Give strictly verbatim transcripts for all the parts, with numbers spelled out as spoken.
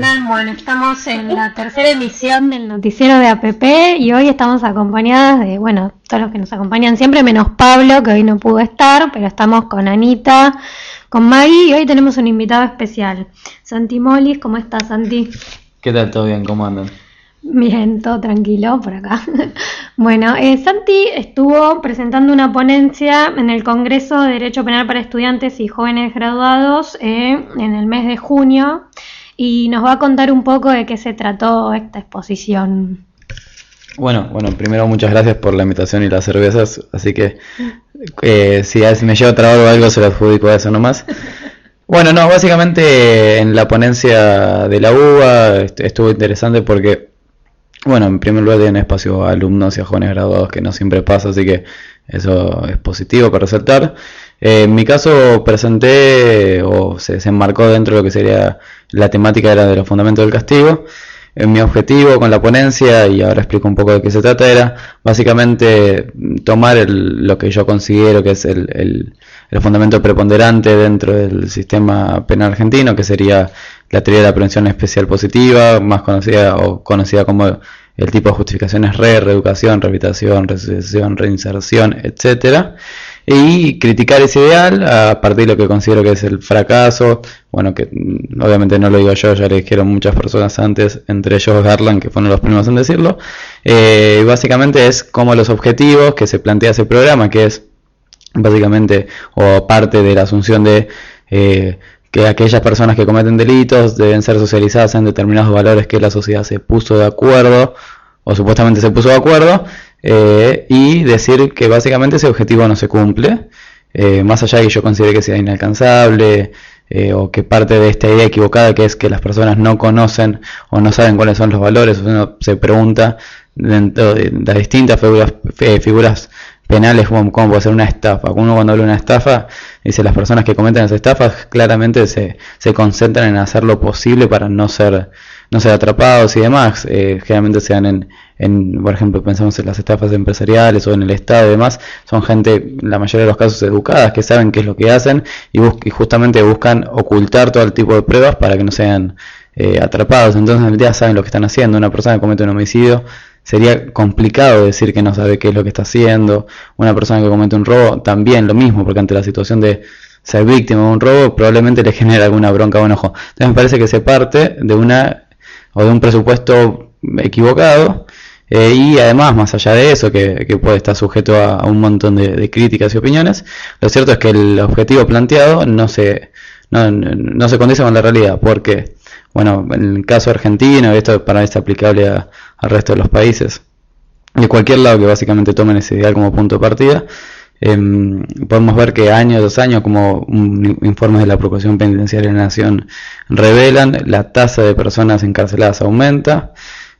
andan? Bueno, estamos en la tercera emisión del noticiero de A P P y hoy estamos acompañadas de, bueno, todos los que nos acompañan siempre, menos Pablo, que hoy no pudo estar, pero estamos con Anita, con Maggie y hoy tenemos un invitado especial, Santi Molis. ¿Cómo estás, Santi? ¿Qué tal? ¿Todo bien? ¿Cómo andan? Bien, todo tranquilo por acá. Bueno, eh, Santi estuvo presentando una ponencia en el Congreso de Derecho Penal para Estudiantes y Jóvenes Graduados eh, en el mes de junio y nos va a contar un poco de qué se trató esta exposición. Bueno, bueno, primero muchas gracias por la invitación y las cervezas, así que eh, si, si me llevo trabajo o algo se lo adjudico a eso nomás. Bueno, no, básicamente en la ponencia de la U B A estuvo interesante porque, bueno, en primer lugar tienen espacio a alumnos y a jóvenes graduados, que no siempre pasa, así que eso es positivo para resaltar. Eh, en mi caso presenté, o se, se enmarcó dentro de lo que sería la temática era de los fundamentos del castigo. Eh, mi objetivo con la ponencia, y ahora explico un poco de qué se trata, era básicamente tomar el, lo que yo considero que es el, el, el fundamento preponderante dentro del sistema penal argentino, que sería la teoría de la prevención especial positiva, más conocida o conocida como el tipo de justificaciones re, reeducación, rehabilitación, resocialización, reinserción, etcétera, y criticar ese ideal a partir de lo que considero que es el fracaso. Bueno, que obviamente no lo digo yo, ya lo dijeron muchas personas antes, entre ellos Garland, que fueron los primeros en decirlo. Eh, básicamente es como los objetivos que se plantea ese programa, que es básicamente o parte de la asunción de eh, que aquellas personas que cometen delitos deben ser socializadas en determinados valores que la sociedad se puso de acuerdo, o supuestamente se puso de acuerdo, eh, y decir que básicamente ese objetivo no se cumple, eh, más allá de que yo considere que sea inalcanzable, eh, o que parte de esta idea equivocada que es que las personas no conocen o no saben cuáles son los valores. Uno se pregunta dentro de las distintas figuras, eh, figuras penales, como, como puede ser una estafa. Uno cuando habla de una estafa, dice las personas que cometen las estafas claramente se, se concentran en hacer lo posible para no ser no ser atrapados y demás. Eh, generalmente se dan en, en, por ejemplo, pensamos en las estafas empresariales o en el Estado y demás, son gente, la mayoría de los casos, educadas, que saben qué es lo que hacen y, bus y justamente buscan ocultar todo el tipo de pruebas para que no sean eh, atrapados. Entonces en el día saben lo que están haciendo. Una persona que comete un homicidio, sería complicado decir que no sabe qué es lo que está haciendo. Una persona que comete un robo, también lo mismo, porque ante la situación de ser víctima de un robo, probablemente le genera alguna bronca o enojo. Entonces me parece que se parte de una o de un presupuesto equivocado, eh, y además, más allá de eso, que, que puede estar sujeto a, a un montón de, de críticas y opiniones, lo cierto es que el objetivo planteado no se, no, no se condice con la realidad, porque, bueno, en el caso argentino, y esto para es aplicable a, al resto de los países, de cualquier lado que básicamente tomen ese ideal como punto de partida, eh, podemos ver que año tras año, como un, informes de la Procuración Penitenciaria de la Nación revelan, la tasa de personas encarceladas aumenta,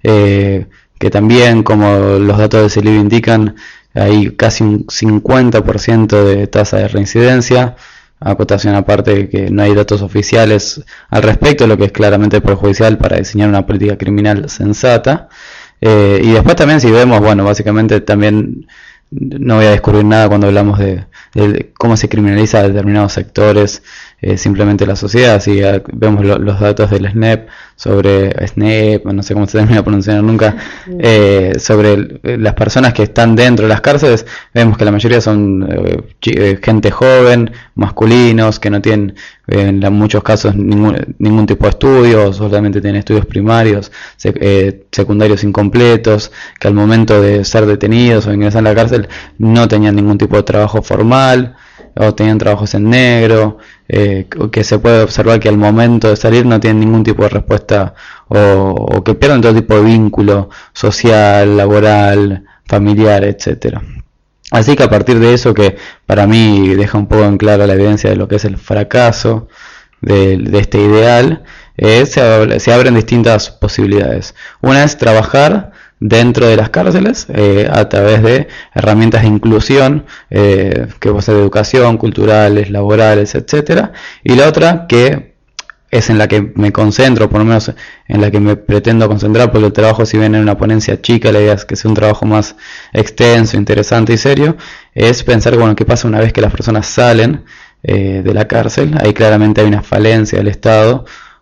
eh, que también, como los datos de CELIB indican, hay casi un cincuenta por ciento de tasa de reincidencia. Acotación aparte que no hay datos oficiales al respecto, lo que es claramente perjudicial para diseñar una política criminal sensata. Eh, y después también, si vemos, bueno, básicamente también no voy a descubrir nada cuando hablamos de, de cómo se criminaliza determinados sectores, eh, simplemente la sociedad. Si vemos lo, los datos del S N E P sobre S N E P, no sé cómo se termina pronunciando nunca, eh, sobre el, las personas que están dentro de las cárceles, vemos que la mayoría son eh, gente joven, masculinos, que no tienen eh, en muchos casos ningún, ningún tipo de estudio, solamente tienen estudios primarios, sec, eh, secundarios incompletos, que al momento de ser detenidos o ingresar a la cárcel no tenían ningún tipo de trabajo formal, o tenían trabajos en negro, eh, que se puede observar que al momento de salir no tienen ningún tipo de respuesta, o, o que pierden todo tipo de vínculo social, laboral, familiar, etcétera. Así que a partir de eso, que para mí deja un poco en claro la evidencia de lo que es el fracaso de, de este ideal, eh, se, se abren distintas posibilidades. Una es trabajar dentro de las cárceles, eh, a través de herramientas de inclusión, eh, que puede ser de educación, culturales, laborales, etcétera. Y la otra, que es en la que me concentro, por lo menos en la que me pretendo concentrar, porque el trabajo, si bien en una ponencia chica, la idea es que sea un trabajo más extenso, interesante y serio, es pensar, bueno, qué pasa una vez que las personas salen eh, de la cárcel. Ahí claramente hay una falencia del Estado,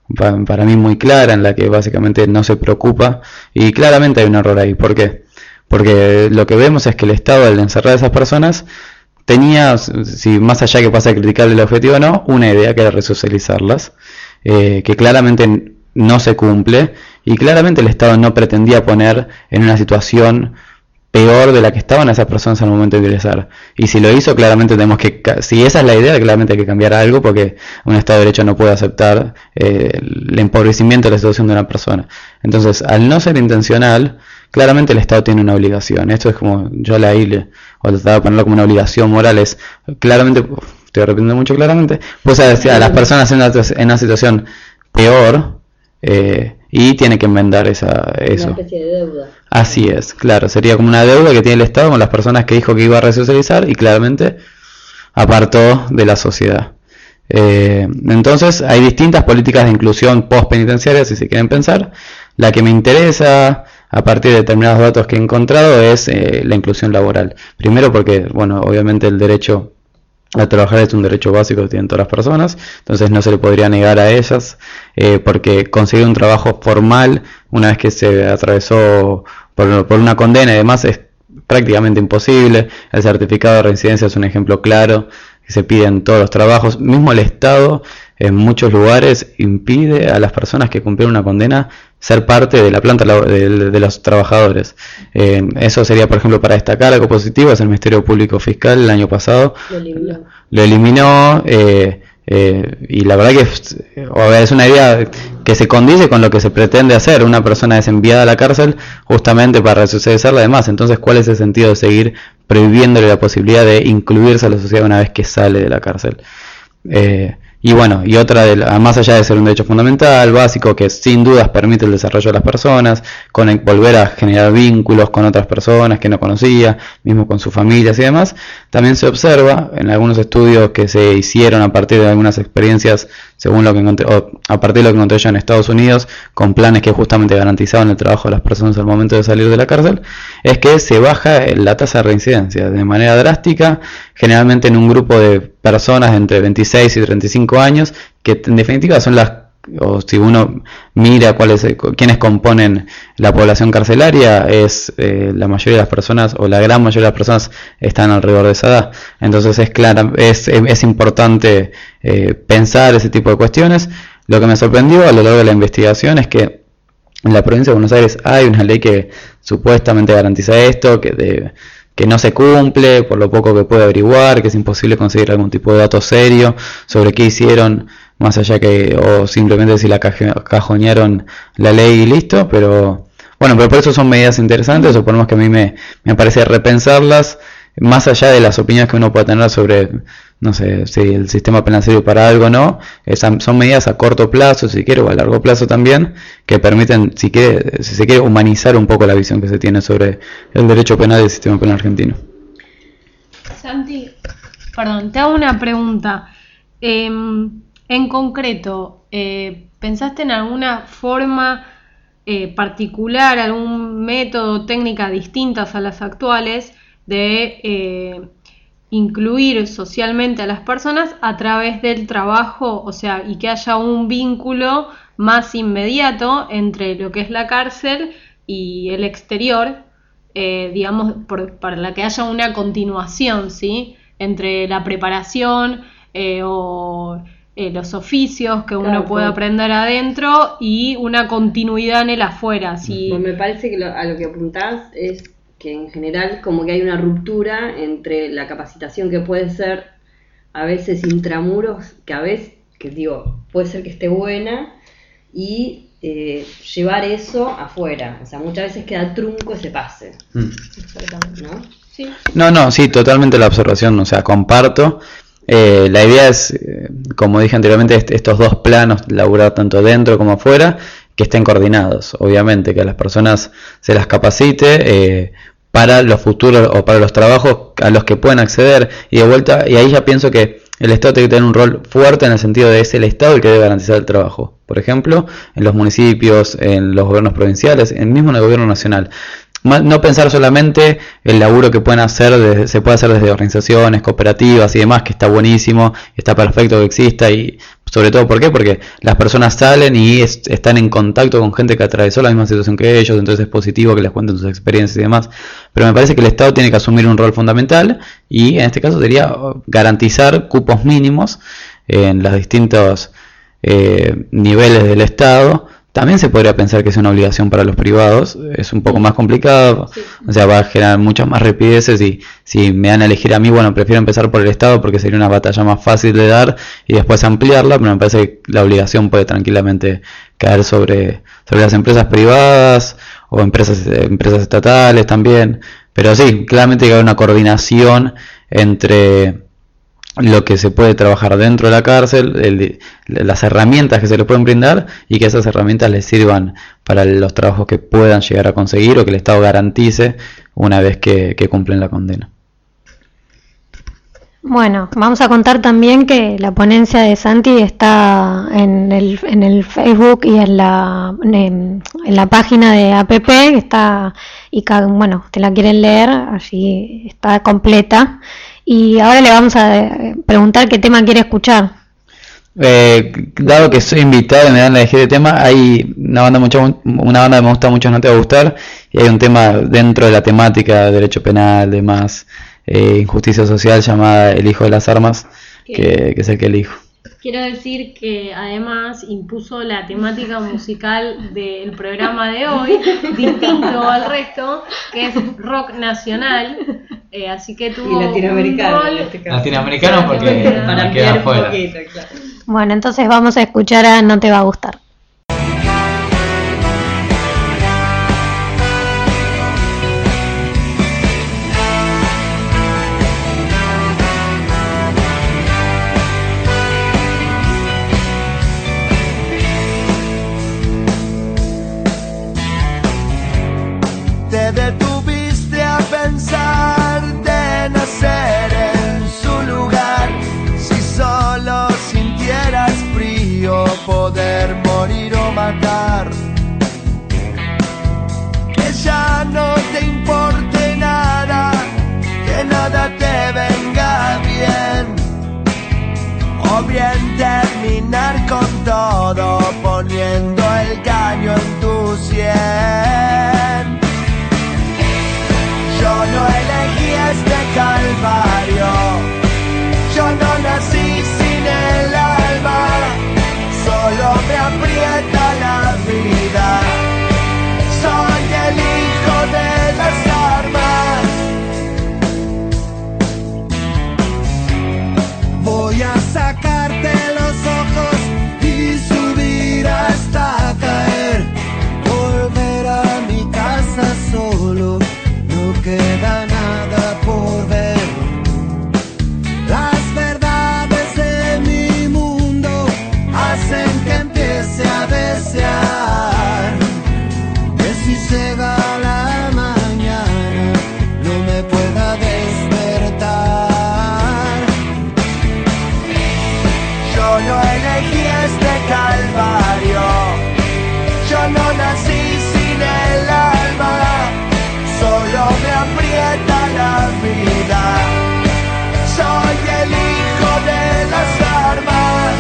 pa, para mí muy clara, en la que básicamente no se preocupa, y claramente hay un error ahí. ¿Por qué? Porque lo que vemos es que el Estado, al encerrar a esas personas, tenía, si más allá que pasa a criticar el objetivo o no, una idea que era resocializarlas, eh, que claramente no se cumple, y claramente el Estado no pretendía poner en una situación peor de la que estaban esas personas al momento de ingresar. Y si lo hizo, claramente tenemos que, si esa es la idea, claramente hay que cambiar algo, porque un Estado de Derecho no puede aceptar eh, el empobrecimiento de la situación de una persona. Entonces, al no ser intencional, claramente el Estado tiene una obligación. Esto es como, yo la le, o trataba de ponerlo como una obligación moral, es claramente, uf, estoy repitiendo mucho claramente, pues a decir a las personas en una, en una situación peor, eh, y tiene que enmendar esa, eso. Una especie de deuda. Así es, claro, sería como una deuda que tiene el Estado con las personas que dijo que iba a resocializar y claramente apartó de la sociedad. Eh, entonces hay distintas políticas de inclusión post-penitenciaria, si se quieren pensar. La que me interesa, a partir de determinados datos que he encontrado, es eh, la inclusión laboral. Primero porque, bueno, obviamente el derecho a trabajar es un derecho básico que tienen todas las personas, entonces no se le podría negar a ellas, eh, porque conseguir un trabajo formal una vez que se atravesó por, por una condena y demás es prácticamente imposible. El certificado de residencia es un ejemplo claro que se pide en todos los trabajos. Mismo el Estado en muchos lugares impide a las personas que cumplieron una condena ser parte de la planta de, de los trabajadores. Eh, eso sería, por ejemplo, para destacar algo positivo, es el Ministerio Público Fiscal el año pasado. Lo eliminó. Lo eliminó eh, eh, y la verdad que es, es una idea que se condice con lo que se pretende hacer. Una persona es enviada a la cárcel justamente para resocializarla además. Entonces, ¿cuál es el sentido de seguir prohibiéndole la posibilidad de incluirse a la sociedad una vez que sale de la cárcel? Eh, Y bueno, y otra, de la, más allá de ser un derecho fundamental, básico, que sin dudas permite el desarrollo de las personas, con el, volver a generar vínculos con otras personas que no conocía, mismo con sus familias y demás, también se observa en algunos estudios que se hicieron a partir de algunas experiencias, según lo que encontré, o a partir de lo que encontré yo en Estados Unidos, con planes que justamente garantizaban el trabajo de las personas al momento de salir de la cárcel, es que se baja la tasa de reincidencia de manera drástica, generalmente en un grupo de personas entre veintiséis y treinta y cinco años, que en definitiva son las, o si uno mira cuáles, quiénes componen la población carcelaria, es eh, la mayoría de las personas, o la gran mayoría de las personas están alrededor de esa edad. Entonces es clara, es, es importante eh, pensar ese tipo de cuestiones. Lo que me sorprendió a lo largo de la investigación es que en la provincia de Buenos Aires hay una ley que supuestamente garantiza esto, que de que no se cumple, por lo poco que puede averiguar, que es imposible conseguir algún tipo de dato serio sobre qué hicieron, más allá que, o simplemente si la cajonearon la ley y listo, pero bueno, pero por eso son medidas interesantes, suponemos que a mí me, me parece repensarlas, más allá de las opiniones que uno pueda tener sobre, no sé, si el sistema penal sirve para algo o no, esas son medidas a corto plazo, si quiere, o a largo plazo también, que permiten, si, quiere, si se quiere, humanizar un poco la visión que se tiene sobre el derecho penal y el sistema penal argentino. Santi, perdón, te hago una pregunta. Eh, en concreto, eh, ¿pensaste en alguna forma eh, particular, algún método, técnica distintas a las actuales de eh, incluir socialmente a las personas a través del trabajo, o sea, y que haya un vínculo más inmediato entre lo que es la cárcel y el exterior, eh, digamos, por, para la que haya una continuación, ¿sí? Entre la preparación eh, o eh, los oficios que uno claro, puede pues, aprender adentro y una continuidad en el afuera, ¿sí? Pues me parece que lo, a lo que apuntás es que en general como que hay una ruptura entre la capacitación que puede ser a veces intramuros, que a veces, que digo, puede ser que esté buena, y eh, llevar eso afuera. O sea, muchas veces queda trunco ese pase. Mm. Exactamente, ¿no? Sí. No, no, sí, totalmente la observación, o sea, comparto. Eh, la idea es, eh, como dije anteriormente, est- estos dos planos, laburar tanto dentro como afuera, que estén coordinados, obviamente, que a las personas se las capacite eh, para los futuros o para los trabajos a los que pueden acceder, y de vuelta, y ahí ya pienso que el Estado tiene que tener un rol fuerte en el sentido de es el Estado el que debe garantizar el trabajo, por ejemplo, en los municipios, en los gobiernos provinciales, en mismo en el gobierno nacional. No pensar solamente el laburo que pueden hacer, desde, se puede hacer desde organizaciones, cooperativas y demás, que está buenísimo, está perfecto que exista y sobre todo, ¿por qué? Porque las personas salen y es, están en contacto con gente que atravesó la misma situación que ellos, entonces es positivo que les cuenten sus experiencias y demás. Pero me parece que el Estado tiene que asumir un rol fundamental y en este caso sería garantizar cupos mínimos en los distintos eh, niveles del Estado. También se podría pensar que es una obligación para los privados, es un poco más complicado, sí. O sea, va a generar muchas más rapideces y si me dan a elegir a mí, bueno, prefiero empezar por el Estado porque sería una batalla más fácil de dar y después ampliarla, pero me parece que la obligación puede tranquilamente caer sobre, sobre las empresas privadas o empresas, empresas estatales también, pero sí, claramente hay que haber una coordinación entre lo que se puede trabajar dentro de la cárcel, el, las herramientas que se le pueden brindar y que esas herramientas les sirvan para los trabajos que puedan llegar a conseguir o que el Estado garantice una vez que, que cumplen la condena. Bueno, vamos a contar también que la ponencia de Santi está en el, en el Facebook y en la, en, en la página de A P P, que está, y bueno, te la quieren leer, allí está completa. Y ahora le vamos a preguntar qué tema quiere escuchar. Eh, dado que soy invitado y me dan a elegir el tema, hay una banda mucho, una banda que me gusta mucho, No Te Va a Gustar, y hay un tema dentro de la temática de derecho penal, de más eh, injusticia social, llamada El Hijo de las Armas, que, que es el que elijo. Quiero decir que además impuso la temática musical del programa de hoy, distinto al resto, que es rock nacional, eh, así que tuvo y latinoamericano, un rol... en este caso. Latinoamericano porque para queda afuera. Un poquito, claro. Bueno, entonces vamos a escuchar a No Te Va a Gustar. Te detuviste a pensar de nacer en su lugar. Si solo sintieras frío, poder morir o matar. Que ya no te importe nada, que nada te venga bien. O bien terminar con todo poniendo el caño en tu sien. Yo no elegí este calvario, yo no nací sin el alma, solo me aprieta la vida, soy el hijo de las armas. Voy a sacarte los ojos y subir hasta caer, volver a mi casa solo. No queda nada por ver. Las verdades de mi mundo hacen que empiece a desear que si llega la mañana no me pueda despertar. Yo no elegí este calvario, yo no nací sin el alma, solo me aprieta la vida, soy el hijo de las armas.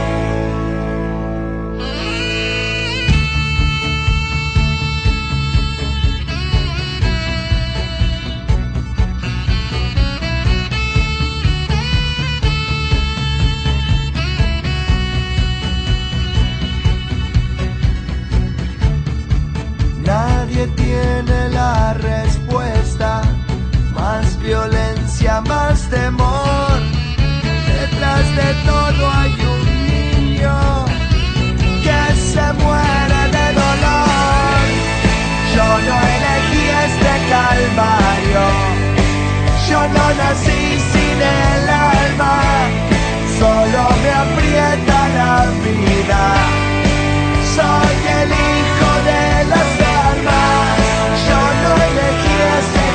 Nadie tiene la respuesta, más violencia, más temor. Detrás de todo hay un niño que se muere de dolor. Yo no elegí este calvario, yo no nací sin el alma, solo me aprieta la vida, soy el hijo de las armas. Yo no elegí ese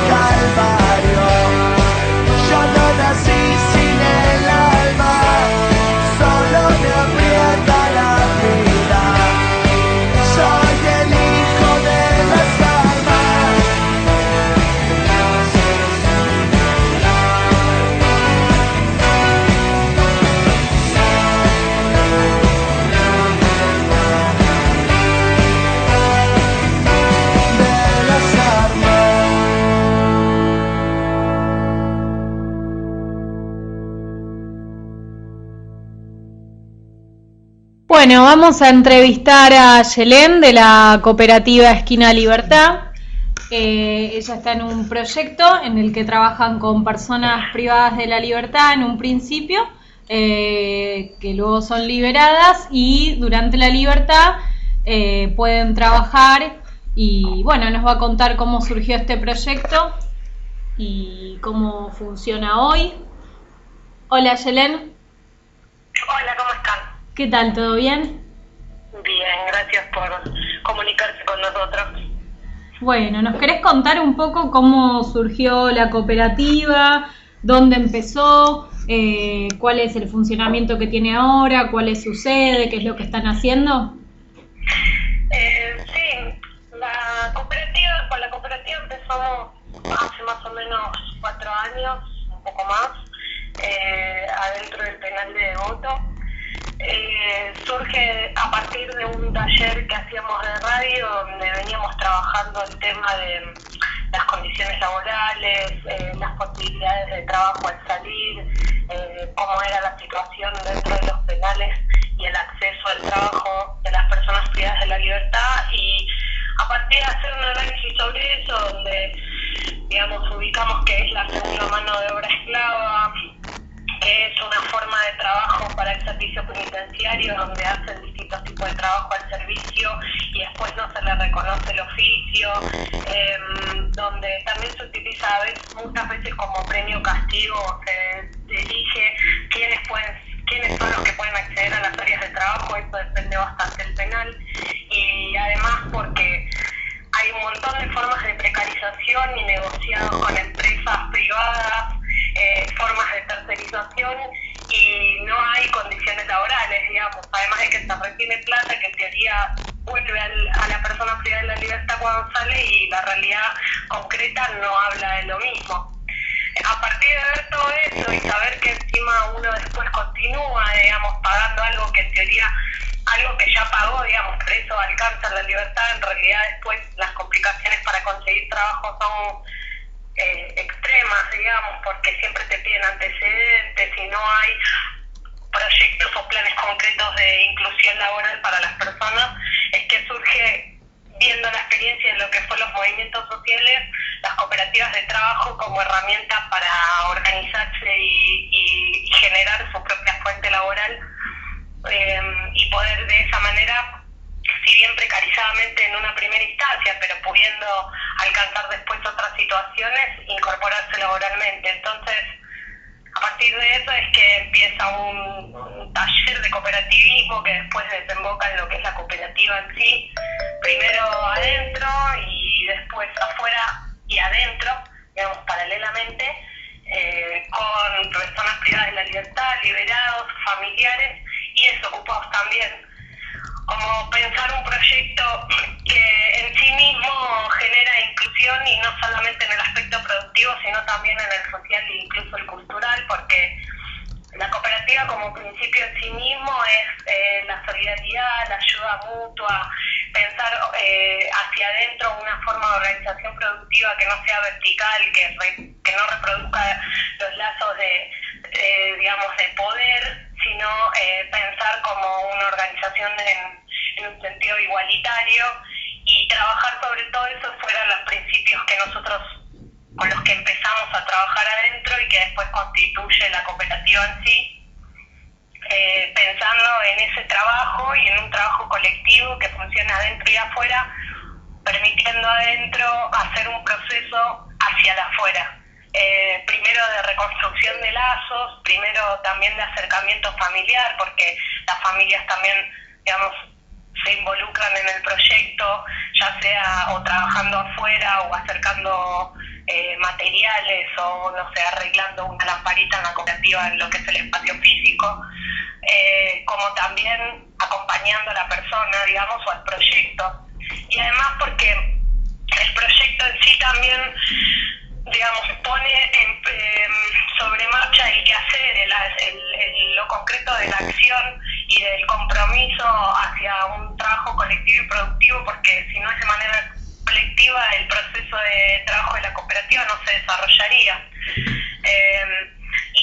calvario, yo no nací sin el alma, solo Bueno, vamos a entrevistar a Yelén de la cooperativa Esquina Libertad. Eh, ella está en un proyecto en el que trabajan con personas privadas de la libertad en un principio, eh, que luego son liberadas y durante la libertad eh, pueden trabajar. Y bueno, nos va a contar cómo surgió este proyecto y cómo funciona hoy. Hola, Yelén. Hola, ¿cómo están? ¿Qué tal? ¿Todo bien? Bien, gracias por comunicarse con nosotros. Bueno, ¿nos querés contar un poco cómo surgió la cooperativa? ¿Dónde empezó? Eh, ¿Cuál es el funcionamiento que tiene ahora? ¿Cuál es su sede? ¿Qué es lo que están haciendo? Eh, sí, la cooperativa, con la cooperativa empezamos hace más o menos cuatro años, un poco más, eh, adentro del penal de Devoto. Eh, surge a partir de un taller que hacíamos de radio donde veníamos trabajando el tema de las condiciones laborales, eh, las posibilidades de trabajo al salir, eh, cómo era la situación dentro de los penales y el acceso al trabajo de las personas privadas de la libertad, y a partir de hacer un análisis sobre eso donde, digamos, ubicamos que es la segunda mano de obra esclava, que es una forma de trabajo para el servicio penitenciario donde hacen distintos tipos de trabajo al servicio y después no se le reconoce el oficio, eh, donde también se utiliza a veces, muchas veces como premio castigo, se elige quiénes pueden, quiénes son los que pueden acceder a las áreas de trabajo. Eso depende bastante del penal, y además porque hay un montón de formas de precarización y negociados con empresas privadas, eh, formas de tercerización, y no hay condiciones laborales, digamos, además de que se retiene plata que en teoría vuelve al, a la persona privada de la libertad cuando sale, y la realidad concreta no habla de lo mismo. A partir de ver todo eso y saber que encima uno después continúa, digamos, pagando algo que en teoría, algo que ya pagó, digamos, por eso alcanza la libertad, en realidad después las complicaciones para conseguir trabajo son eh, extremas, digamos, porque siempre te piden antecedentes y no hay proyectos o planes concretos de inclusión laboral para las personas. Es que surge, viendo la experiencia de lo que fueron los movimientos sociales, las cooperativas de trabajo como herramienta para organizarse y, y, y generar su propia fuente laboral, eh, y poder de esa manera, si bien precarizadamente en una primera instancia, pero pudiendo alcanzar después otras situaciones, incorporarse laboralmente. Entonces, a partir de eso es que empieza un, un taller de cooperativismo que después desemboca en lo que es la cooperativa en sí, primero adentro y después afuera y adentro, digamos, paralelamente, eh, con personas privadas de la libertad, liberados, familiares y desocupados también. Como pensar un proyecto que en sí mismo genera inclusión, y no solamente en el aspecto productivo, sino también en el social e incluso el cultural, porque la cooperativa como principio en sí mismo es eh, la solidaridad, la ayuda mutua, pensar eh, hacia adentro una forma de organización productiva que no sea vertical, que, re, que no reproduzca los lazos de, de digamos, de poder, sino eh, pensar como una organización en, en un sentido igualitario, y trabajar sobre todo eso fueron los principios que nosotros, con los que empezamos a trabajar adentro y que después constituye la cooperativa en sí, eh, pensando en ese trabajo y en un trabajo colectivo que funcione adentro y afuera, permitiendo adentro hacer un proceso hacia la afuera. Eh, primero de reconstrucción de lazos, primero también de acercamiento familiar, porque las familias también, digamos, se involucran en el proyecto, ya sea o trabajando afuera o acercando eh, materiales o, no sé, arreglando una lamparita en la cooperativa en lo que es el espacio físico, eh, como también acompañando a la persona, digamos, o al proyecto. Y además porque el proyecto en sí también, digamos, pone en, eh, sobre marcha el quehacer, el, el, el, lo concreto de la acción y del compromiso hacia un trabajo colectivo y productivo, porque si no es de manera colectiva el proceso de trabajo de la cooperativa no se desarrollaría. Eh, y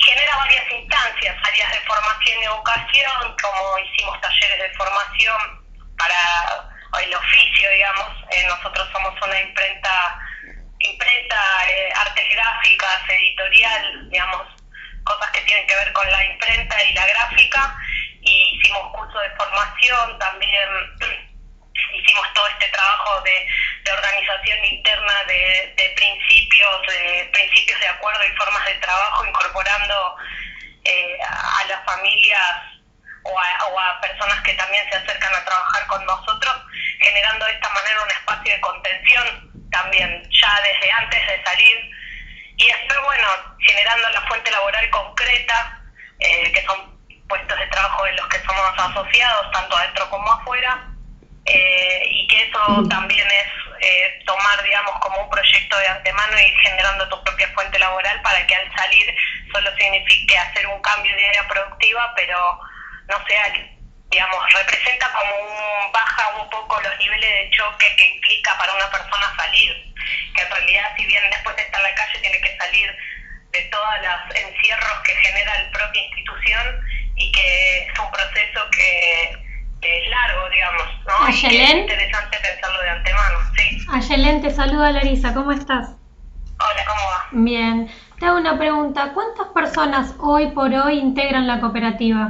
genera varias instancias, áreas de formación y educación, como hicimos talleres de formación para el oficio, digamos. Eh, nosotros somos una imprenta, imprenta eh, artes gráficas, editorial, digamos, cosas que tienen que ver con la imprenta y la gráfica, y hicimos cursos de formación, también hicimos todo este trabajo de, de organización interna de, de principios, de principios de acuerdo y formas de trabajo, incorporando eh, a, a las familias o a, o a personas que también se acercan a trabajar con nosotros, generando de esta manera un espacio de contención también, ya desde antes de salir, y después, bueno, generando la fuente laboral concreta, eh, que son puestos de trabajo de los que somos asociados, tanto adentro como afuera, eh, y que eso también es eh, tomar, digamos, como un proyecto de antemano y ir generando tu propia fuente laboral para que al salir solo signifique hacer un cambio de área productiva, pero no sea, digamos, representa como un, baja un poco los niveles de choque que implica para una persona salir, que en realidad, si bien después de estar en la calle tiene que salir de todos los encierros que genera la propia institución, y que es un proceso que, que es largo, digamos, ¿no? Y que es interesante pensarlo de antemano, sí. Ayelen, te saluda Larisa, ¿cómo estás? Hola, ¿cómo va? Bien. Te hago una pregunta, ¿cuántas personas hoy por hoy integran la cooperativa?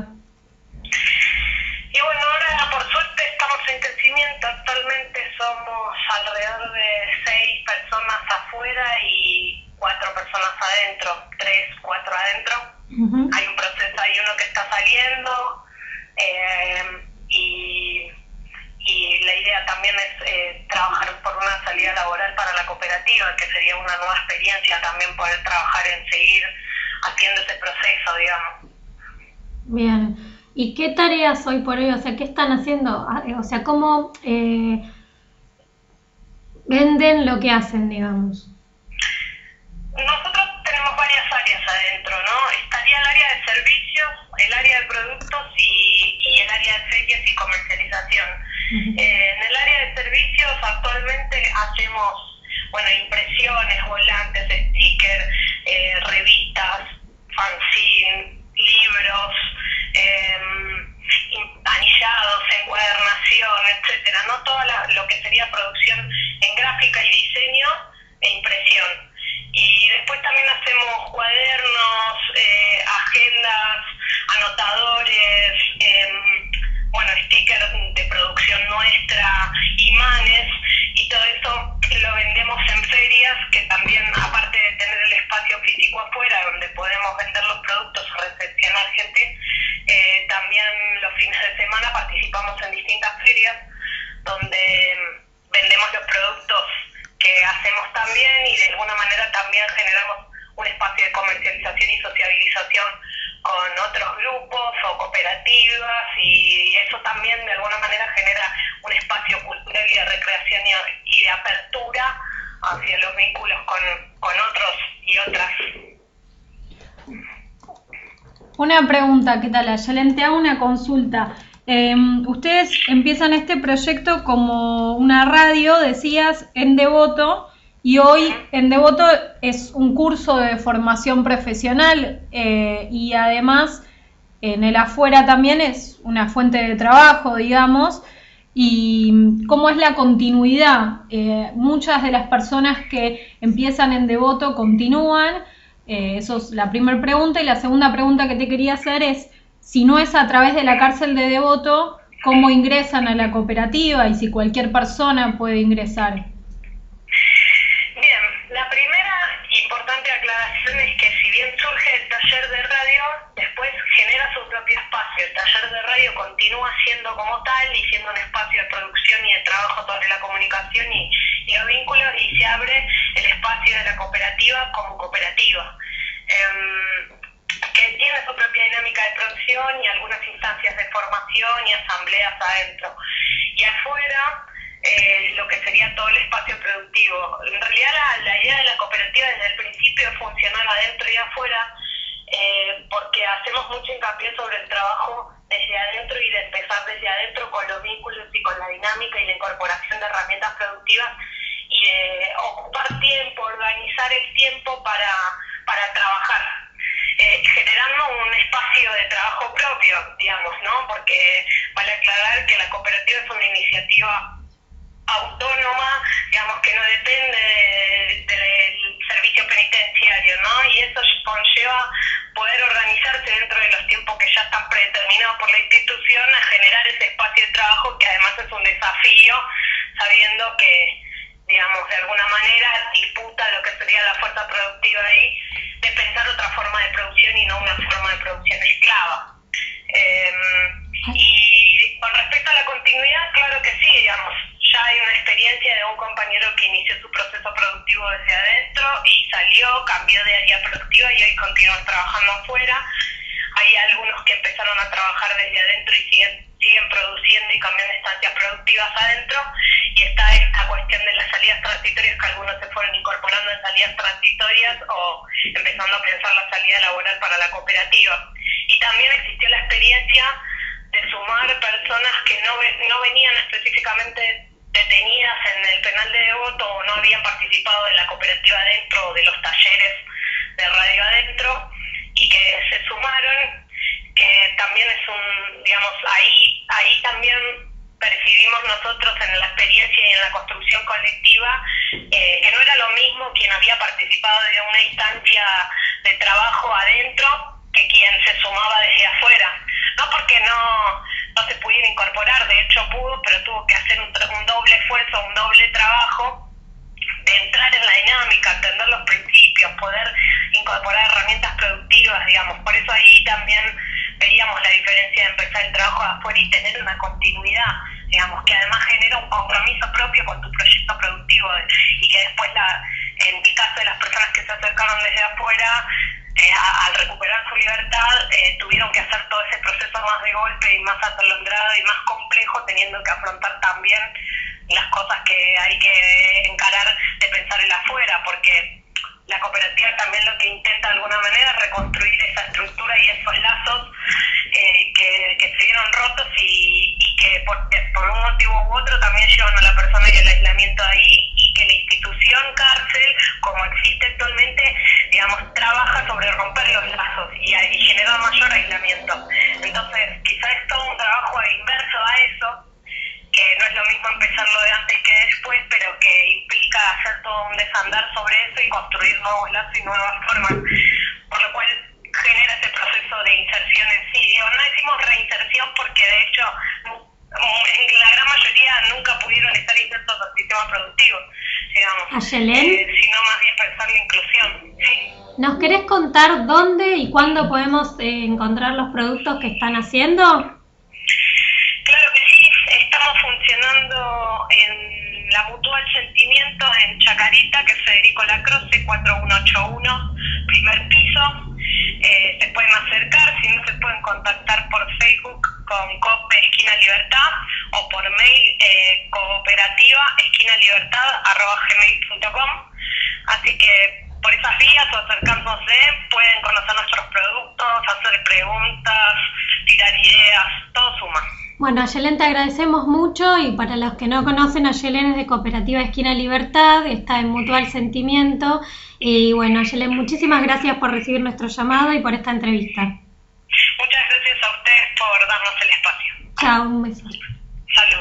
Y bueno, ahora por suerte estamos en crecimiento, actualmente somos alrededor de seis personas afuera y cuatro personas adentro, tres, cuatro adentro. Uh-huh. Hay un proceso, hay uno que está saliendo, eh, y, y la idea también es eh, trabajar por una salida laboral para la cooperativa, que sería una nueva experiencia también poder trabajar en seguir haciendo ese proceso, digamos. Bien. ¿Y qué tareas hoy por hoy, o sea, qué están haciendo? O sea, ¿cómo eh, venden lo que hacen, digamos? Nosotros tenemos varias áreas adentro, ¿no? Estaría el área de servicios, el área de productos y, y el área de ferias y comercialización. Uh-huh. Eh, en el área de servicios actualmente hacemos, bueno, impresiones, volantes, stickers, eh, revistas, fanzine, libros, eh, anillados, encuadernación, etcétera, no todo la, lo que sería producción en gráfica y diseño e impresión. Y después también hacemos cuadernos, eh, agendas, anotadores, eh, bueno, stickers de producción nuestra, imanes, y todo eso lo vendemos en ferias, que también, aparte de tener el espacio físico afuera donde podemos vender los productos o recepcionar gente, eh, también los fines de semana participamos en distintas ferias donde vendemos los productos que hacemos también, y de alguna manera también generamos un espacio de comercialización y sociabilización con otros grupos o cooperativas, y eso también de alguna manera genera un espacio cultural y de recreación y, y de apertura hacia los vínculos con, con otros y otras. Una pregunta, ¿qué tal? Ayelen, te hago una consulta. Eh, ustedes empiezan este proyecto como una radio, decías, en Devoto, y hoy en Devoto es un curso de formación profesional, eh, y además en el afuera también es una fuente de trabajo, digamos. ¿Y cómo es la continuidad? Eh, muchas de las personas que empiezan en Devoto continúan. Eh, eso es la primera pregunta. Y la segunda pregunta que te quería hacer es, si no es a través de la cárcel de Devoto, ¿cómo ingresan a la cooperativa y si cualquier persona puede ingresar? Bien, la primera importante aclaración es que si bien surge el taller de radio, después genera su propio espacio. El taller de radio continúa siendo como tal y siendo un espacio de producción y de trabajo sobre la comunicación y, y los vínculos, y se abre el espacio de la cooperativa como cooperativa, eh, que tiene su propia dinámica de producción y algunas instancias de formación y asambleas adentro. Y afuera, eh, lo que sería todo el espacio productivo. En realidad la, la idea de la cooperativa desde el principio es funcionar adentro y afuera, eh, porque hacemos mucho hincapié sobre el trabajo desde adentro y de empezar desde adentro con los vínculos y con la dinámica y la incorporación de herramientas productivas, y de ocupar tiempo, organizar el tiempo para, para trabajar. eh, generando un espacio de trabajo propio, digamos, ¿no? Porque vale aclarar que la cooperativa es una iniciativa autónoma, digamos, que no depende de, de, del servicio penitenciario, ¿no? Y eso conlleva poder organizarse dentro de los tiempos que ya están predeterminados por la institución a generar ese espacio de trabajo, que además es un desafío, sabiendo que, digamos, de alguna manera disputa lo que sería la fuerza productiva ahí, de pensar otra forma de producción y no una forma de producción esclava. Eh, y con respecto a la continuidad, claro que sí, digamos, ya hay una experiencia de un compañero que inició su proceso productivo desde adentro y salió, cambió de área productiva y hoy continúan trabajando afuera. Hay algunos que empezaron a trabajar desde adentro y siguen, siguen produciendo y cambiando estancias productivas adentro, y está esta cuestión de las salidas transitorias, que algunos se fueron incorporando en salidas transitorias o empezando a pensar la salida laboral para la cooperativa. Y también existió la experiencia de sumar personas que no, no venían específicamente detenidas en el penal de Devoto o no habían participado en la cooperativa adentro o de los talleres de radio adentro, y que se sumaron, que también es un, digamos, ahí, ahí también percibimos nosotros en la experiencia y en la construcción colectiva eh, que no era lo mismo quien había participado de una instancia de trabajo adentro que quien se sumaba desde afuera. No porque no, no se pudiera incorporar, de hecho pudo, pero tuvo que hacer un, un doble esfuerzo, un doble trabajo de entrar en la dinámica, entender los principios, poder incorporar herramientas productivas, digamos. Por eso ahí también veíamos la diferencia de empezar el trabajo de afuera y tener una continuidad, digamos, que además genera un compromiso propio con tu proyecto productivo, y que después, la, en mi caso, de las personas que se acercaron desde afuera, eh, a, al recuperar su libertad, eh, tuvieron que hacer todo ese proceso más de golpe y más atolondrado y más complejo, teniendo que afrontar también las cosas que hay que encarar de pensar el afuera, porque la cooperativa también lo que intenta de alguna manera es reconstruir esa estructura y esos lazos eh, que, que se vieron rotos y, y que por, por un motivo u otro también llevan a la persona y el aislamiento ahí, y que la institución cárcel, como existe actualmente, digamos, trabaja sobre romper los lazos y, y generar mayor aislamiento. Entonces, quizás es todo un trabajo inverso a eso, que no es lo mismo empezarlo de antes que después, pero que implica hacer todo un desandar sobre eso y construir nuevos lazos y nuevas formas, por lo cual genera ese proceso de inserción en sí. Digo, no decimos reinserción porque de hecho en la gran mayoría nunca pudieron estar insertos al sistema productivo, digamos, eh, sino más bien pensar la inclusión. ¿Sí? ¿Nos querés contar dónde y cuándo podemos eh, encontrar los productos que están haciendo? Claro que sí, estamos funcionando en la Mutual Sentimiento en Chacarita, que es Federico Lacroce, cuatro uno ocho uno, primer piso. Eh, se pueden acercar, si no se pueden contactar por Facebook con Cope Esquina Libertad o por mail eh, cooperativa esquina libertad arroba gmail punto com. Así que por esas vías o acercándose pueden conocer nuestros productos, hacer preguntas, tirar ideas, todo suma. Bueno, Ayelen, te agradecemos mucho, y para los que no conocen, Ayelen es de Cooperativa Esquina Libertad, está en Mutual Sentimiento, y bueno, Ayelen, muchísimas gracias por recibir nuestro llamado y por esta entrevista. Muchas gracias a ustedes por darnos el espacio. Chao, un beso. Saludos.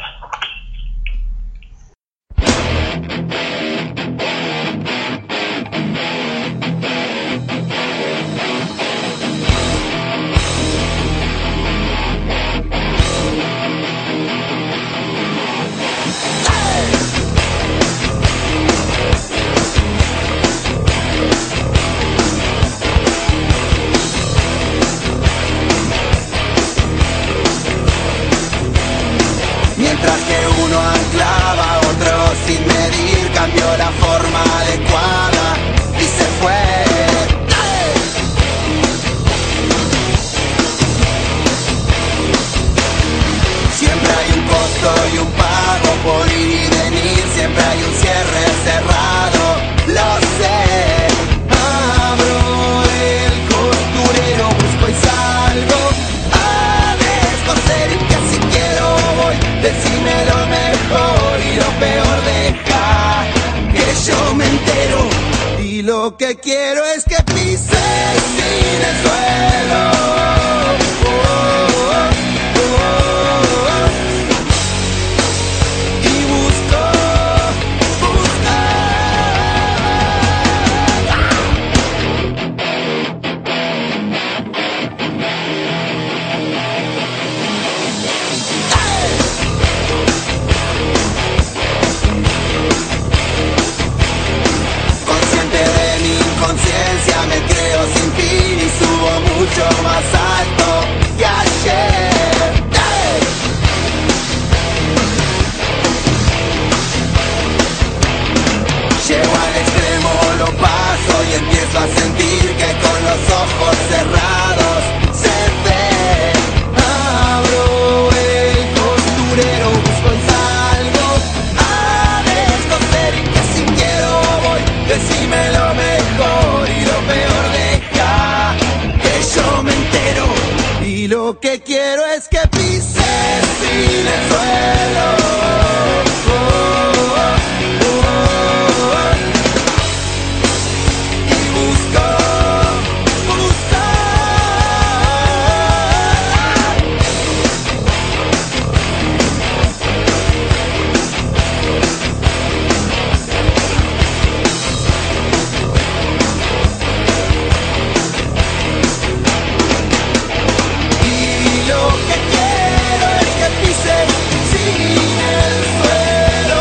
Mientras lo que quiero es que pises sin el suelo. Oh, oh, oh, oh. Y busco, conciencia, me creo sin fin y subo mucho más alto que ayer. ¡Hey! Llego al extremo, lo paso y empiezo a sentir que con los ojos cerrados se ve. Abro el costurero, busco y salgo a descoser y que si quiero voy, decime lo mejor y lo peor, deja que yo me entero. Y lo que quiero es que pises sin el suelo. Oh, oh, oh, oh. Y busco, busco. Y lo que quiero es que pises sin el suelo.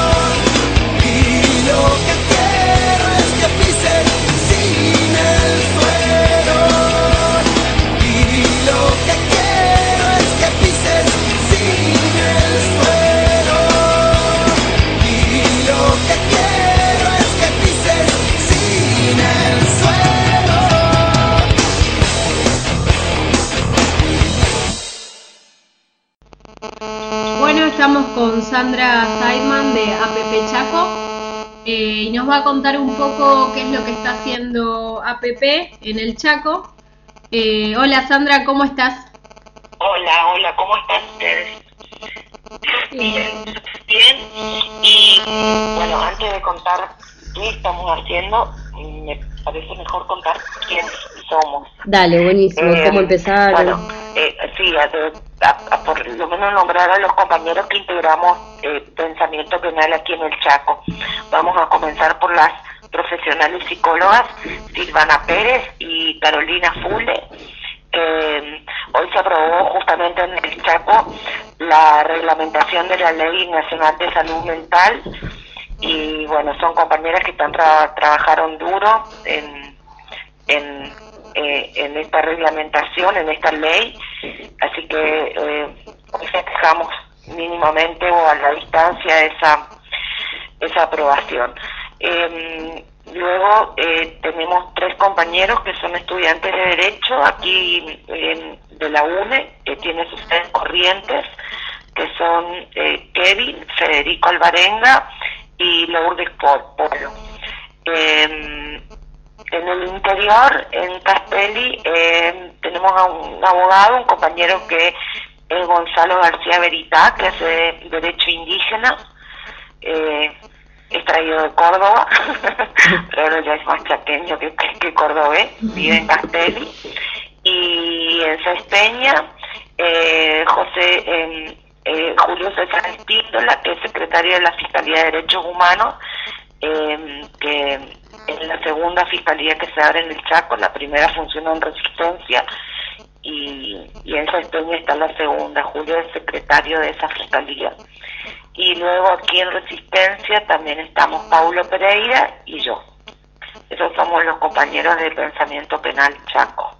Y lo que quiero es que pises sin el suelo. Y lo que quiero es que pises sin el suelo. Y lo que quiero es que pises sin el suelo. Bueno, estamos con Sandra Seidman de A P P Chaco eh, y nos va a contar un poco qué es lo que está haciendo A P P en el Chaco. Eh, hola Sandra, ¿cómo estás? Hola, hola, ¿cómo están ustedes? Bien, bien. Y bueno, antes de contar qué estamos haciendo, me parece mejor contar quiénes somos. Dale, buenísimo. Eh, ¿Cómo empezaron? Bueno, eh, sí, a, a, a, por lo menos nombrar a los compañeros que integramos eh, Pensamiento Penal aquí en el Chaco. Vamos a comenzar por las profesionales psicólogas Silvana Pérez y Carolina Fule. Eh, hoy se aprobó justamente en el Chaco la reglamentación de la Ley Nacional de Salud Mental y bueno, son compañeras que están tra trabajaron duro en, en, eh, en esta reglamentación, en esta ley, así que eh, hoy festejamos mínimamente o a la distancia esa, esa aprobación. Eh, Luego eh, tenemos tres compañeros que son estudiantes de Derecho aquí eh, de la UNE, que tiene sus sedes Corrientes, que son eh, Kevin, Federico Alvarenga y Lourdes Polo. Eh, en el interior, en Castelli, eh, tenemos a un abogado, un compañero que es Gonzalo García Veritá, que hace Derecho Indígena, eh, es traído de Córdoba, pero ahora ya es más chaqueño que, que, que cordobés, vive en Castelli. Y en Cesteña, eh, José eh, eh, Julio César Espíndola, que es secretario de la Fiscalía de Derechos Humanos, eh, que es la segunda fiscalía que se abre en el Chaco. La primera funcionó en Resistencia y, y en Cesteña está la segunda. Julio es secretario de esa fiscalía. Y luego aquí en Resistencia también estamos Paulo Pereira y yo. Esos somos los compañeros del Pensamiento Penal Chaco.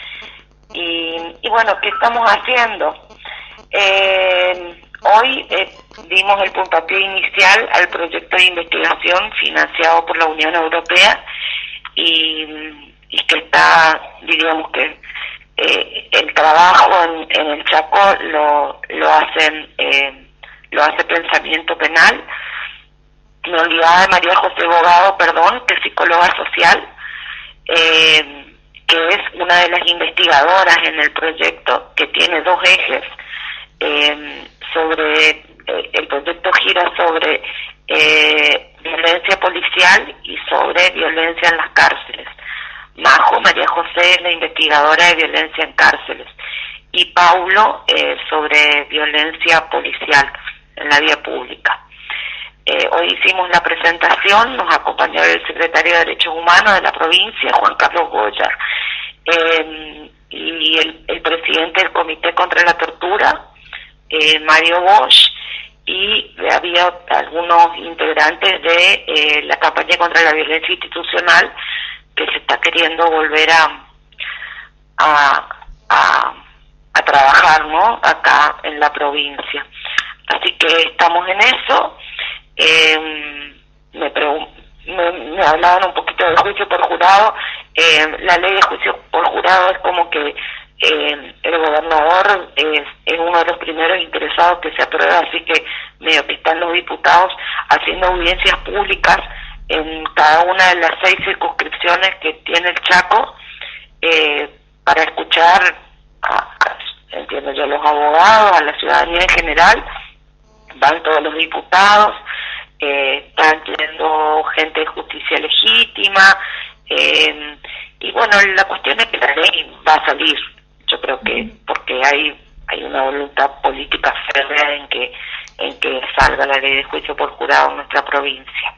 Y, y bueno, ¿qué estamos haciendo? Eh, hoy eh, dimos el puntapié inicial al proyecto de investigación financiado por la Unión Europea y, y que está, diríamos que eh, el trabajo en, en el Chaco lo, lo hacen... Eh, lo hace Pensamiento Penal. Me olvidaba de María José Bogado, perdón, que es psicóloga social, eh, que es una de las investigadoras en el proyecto, que tiene dos ejes. Eh, sobre eh, el proyecto gira sobre eh, violencia policial y sobre violencia en las cárceles. Majo, María José, es la investigadora de violencia en cárceles, y Paulo eh, sobre violencia policial en la vía pública. Eh, hoy hicimos la presentación, nos acompañó el secretario de Derechos Humanos de la provincia, Juan Carlos Goyar, eh, y el, el presidente del Comité contra la Tortura, eh, Mario Bosch, y había algunos integrantes de eh, la campaña contra la violencia institucional que se está queriendo volver a a, a, a trabajar, ¿no?, acá en la provincia. Así que estamos en eso. Eh, me, me, me hablaban un poquito del juicio por jurado. Eh, la ley de juicio por jurado es como que eh, el gobernador es, es uno de los primeros interesados que se aprueba, así que medio que están los diputados haciendo audiencias públicas en cada una de las seis circunscripciones que tiene el Chaco, eh, para escuchar a, a, entiendo yo, los abogados, a la ciudadanía en general. Van todos los diputados, eh, están yendo gente de justicia legítima, eh, y bueno, la cuestión es que la ley va a salir, yo creo que porque hay hay una voluntad política férrea en que en que salga la ley de juicio por jurado en nuestra provincia.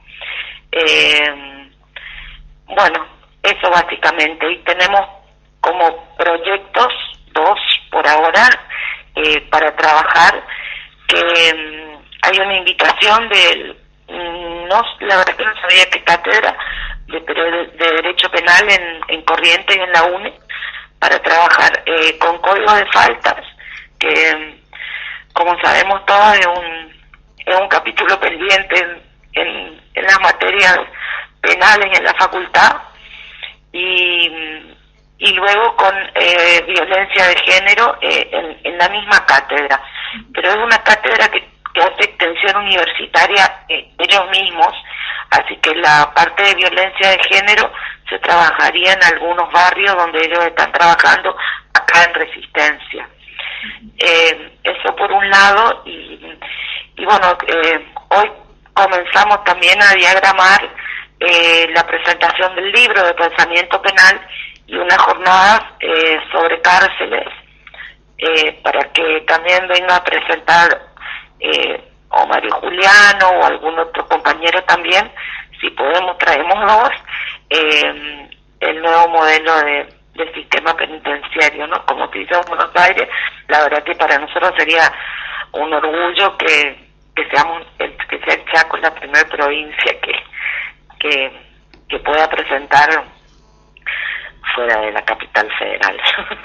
Eh, bueno, eso básicamente, y tenemos como proyectos, dos por ahora, eh, para trabajar, que um, hay una invitación del, no, la verdad que no sabía qué cátedra, de, de, de Derecho Penal en, en Corrientes, en la U N E, para trabajar eh, con códigos de faltas, que como sabemos todos es un, es un capítulo pendiente en, en, en las materias penales en la facultad, y, y luego con eh, violencia de género eh, en, en la misma cátedra, pero es una cátedra que, que hace extensión universitaria eh, ellos mismos, así que la parte de violencia de género se trabajaría en algunos barrios donde ellos están trabajando acá en Resistencia. Eh, eso por un lado, y, y bueno, eh, hoy comenzamos también a diagramar eh, la presentación del libro de pensamiento penal y unas jornadas eh, sobre cárceles, eh, para que también venga a presentar eh, o Mario Juliano o algún otro compañero también, si podemos traemos dos, eh, el nuevo modelo de, de sistema penitenciario, ¿no? Como se hizo en Buenos Aires. La verdad que para nosotros sería un orgullo que, que seamos el, que sea el Chaco la primera provincia que, que, que pueda presentar fuera de la capital federal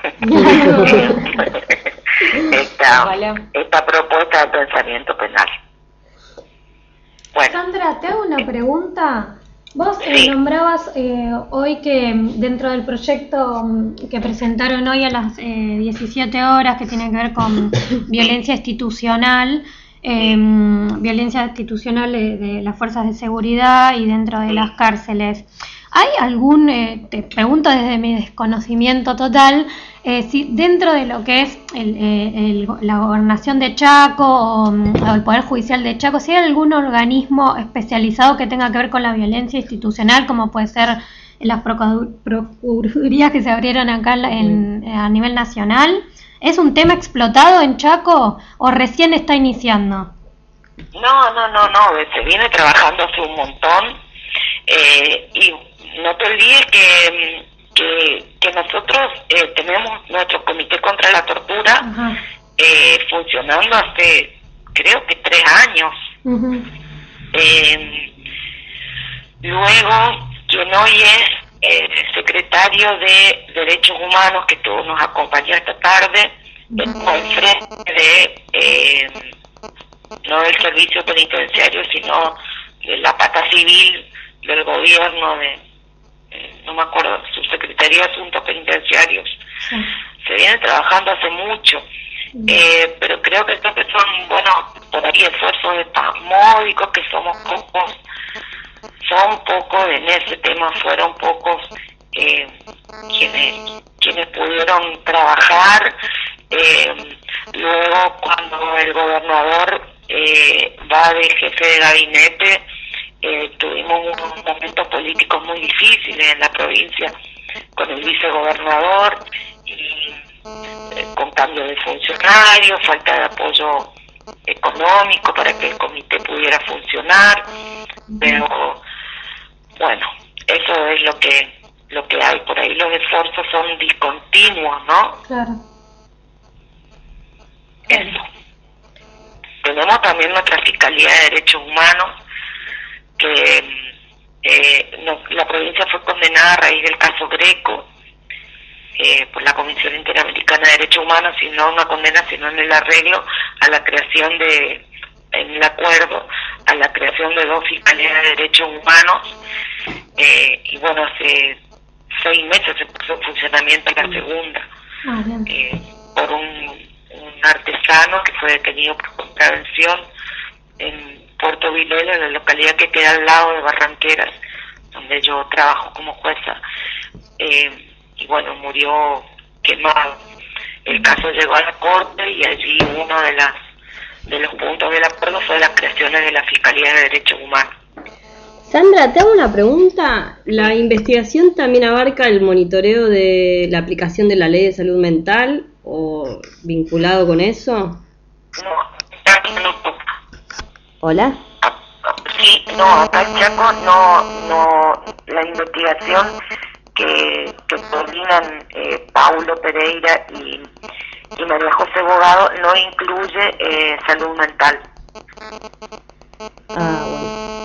esta, esta propuesta de pensamiento penal. Bueno. Sandra, te hago una pregunta. Vos eh, Sí. nombrabas eh, hoy que dentro del proyecto mm, que presentaron hoy a las eh, diecisiete horas, que tiene que ver con violencia institucional, eh, violencia institucional de, de las fuerzas de seguridad y dentro de las cárceles. ¿Hay algún, eh, te pregunto desde mi desconocimiento total, eh, si dentro de lo que es el, eh, el- la gobernación de Chaco o, mm, o el Poder Judicial de Chaco, si hay algún organismo especializado que tenga que ver con la violencia institucional, como puede ser las procu- procuradurías que se abrieron acá en, la- en- a nivel nacional? ¿Es un tema explotado en Chaco o recién está iniciando? No, no, no, no, se viene trabajando hace un montón, eh, y no te olvides que, que, que nosotros eh, tenemos nuestro comité contra la tortura Ajá. eh, funcionando hace, creo que tres años. Ujú. Eh, luego, quien hoy es el secretario de Derechos Humanos, que todos nos acompañó esta tarde, está al frente de, eh, no del servicio penitenciario, sino de la pata civil del gobierno, de, eh, no me acuerdo, subsecretaría de Asuntos Penitenciarios. Sí. Se viene trabajando hace mucho, eh, pero creo que estos que son, bueno, por ahí esfuerzos espasmódicos, que somos pocos, son pocos en ese tema, fueron pocos eh, quienes quienes pudieron trabajar. Eh, luego, cuando el gobernador eh, va de jefe de gabinete, eh, tuvimos difíciles en la provincia, con el vicegobernador y eh, con cambio de funcionarios, falta de apoyo económico para que el comité pudiera funcionar, pero bueno, eso es lo que lo que hay por ahí. Los esfuerzos son discontinuos, ¿no? Claro. Eso. Tenemos también nuestra Fiscalía de Derechos Humanos, que eh, no, la provincia fue condenada a raíz del caso Greco eh, por la Comisión Interamericana de Derechos Humanos, y no una condena, sino en el arreglo a la creación de, en el acuerdo, a la creación de dos Fiscalías de Derechos Humanos, eh, y bueno, hace seis meses se puso en funcionamiento la segunda, Ah, bien. eh, por un, un artesano que fue detenido por contravención en Puerto Vilelo, en la localidad que queda al lado de Barranqueras, donde yo trabajo como jueza, eh, y bueno, murió quemado. El caso llegó a la corte y allí uno de las de los puntos del acuerdo fue las creaciones de la Fiscalía de Derechos Humanos. Sandra, te hago una pregunta. ¿La investigación también abarca el monitoreo de la aplicación de la ley de salud mental o vinculado con eso? No, no toca. ¿Hola? Sí, no, acá en Chaco no, no, la investigación que, que coordinan eh, Paulo Pereira y, y María José Bogado no incluye eh, salud mental. Ah, bueno.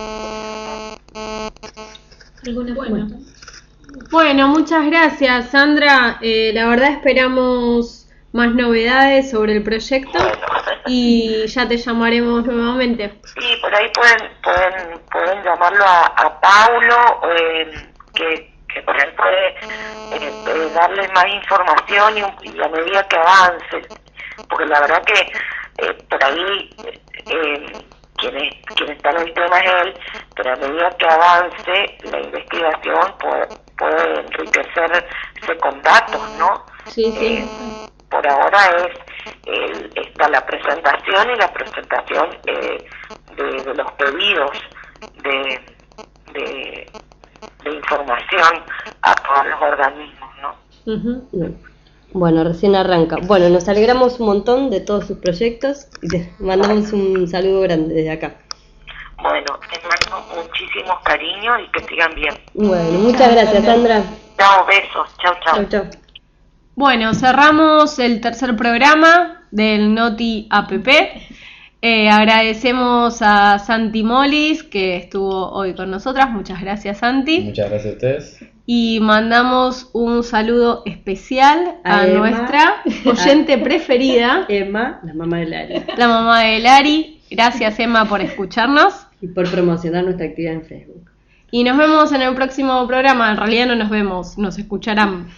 Bueno. Bueno, muchas gracias, Sandra. Eh, la verdad esperamos más novedades sobre el proyecto y ya te llamaremos nuevamente. Sí, por ahí pueden pueden pueden llamarlo a, a Paulo, eh, que, que por ahí puede eh, eh, darle más información y, y a medida que avance, porque la verdad que eh, por ahí eh, quien, es, quien está en el tema es él, pero a medida que avance la investigación puede, puede enriquecerse con datos, ¿no? Sí, sí. Eh, por ahora es el, está la presentación y la presentación eh, de, de los pedidos de, de, de información a todos los organismos, ¿no? Uh-huh. Bueno, recién arranca. Bueno, nos alegramos un montón de todos sus proyectos y te mandamos un saludo grande desde acá. Bueno, les mando muchísimos cariños y que sigan bien. Bueno, muchas gracias, Sandra. Chao, besos. Chao, chao. Chau, chau. Bueno, cerramos el tercer programa del Noti App. Eh, agradecemos a Santi Molis, que estuvo hoy con nosotras. Muchas gracias, Santi. Muchas gracias a ustedes. Y mandamos un saludo especial a, A Emma. nuestra oyente preferida, Emma, la mamá de Lari. la mamá de Lari. Gracias, Emma, por escucharnos. Y por promocionar nuestra actividad en Facebook. Y nos vemos en el próximo programa. En realidad no nos vemos, nos escucharán.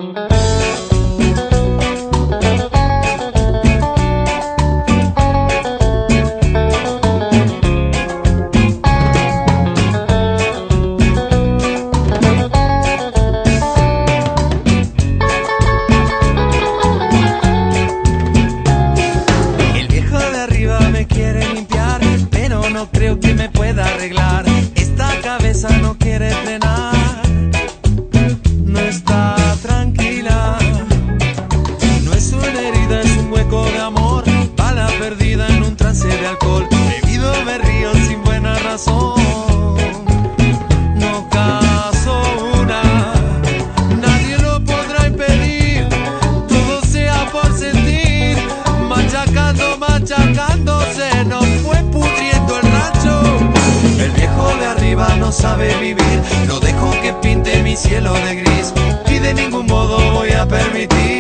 El viejo de arriba me quiere limpiar, pero no creo que me pueda arreglar. Esta cabeza no quiere frenar, no está tranquila. No es una herida, es un hueco de amor, bala perdida en un trance de alcohol. Bebido me río sin buena razón, no caso una, nadie lo podrá impedir, todo sea por sentir. Machacando, machacándose, nos fue pudriendo el rancho. El viejo de arriba no sabe vivir, no dejo que pinte mi cielo de gris, y de ningún modo voy a permitir